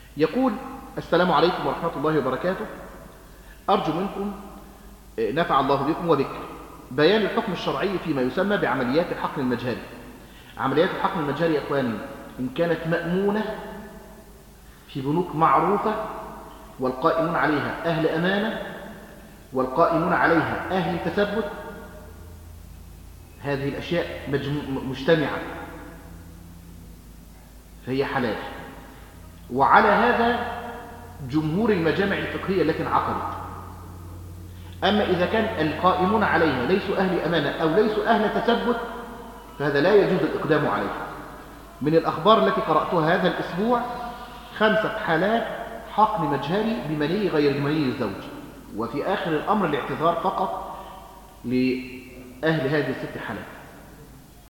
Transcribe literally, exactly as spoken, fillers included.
يقول: السلام عليكم ورحمة الله وبركاته، أرجو منكم نفع الله بكم وبك بيان الحكم الشرعي فيما يسمى بعمليات الحقن المجهري. عمليات الحقن المجهري يا إخواني إن كانت مأمونة في بنوك معروفة والقائمون عليها أهل أمانة والقائمون عليها أهل تثبت، هذه الأشياء مجتمعة فهي حلال. وعلى هذا جمهور المجامع الفقهية التي انعقدت. أما إذا كان القائمون عليها ليسوا أهل أمانة أو ليسوا أهل تثبت فهذا لا يجوز الإقدام عليه. من الأخبار التي قرأتها هذا الأسبوع خمسة حالات حقن مجهري بمني غير مني الزوج، وفي آخر الأمر الاعتذار فقط لأهل هذه الست حالات.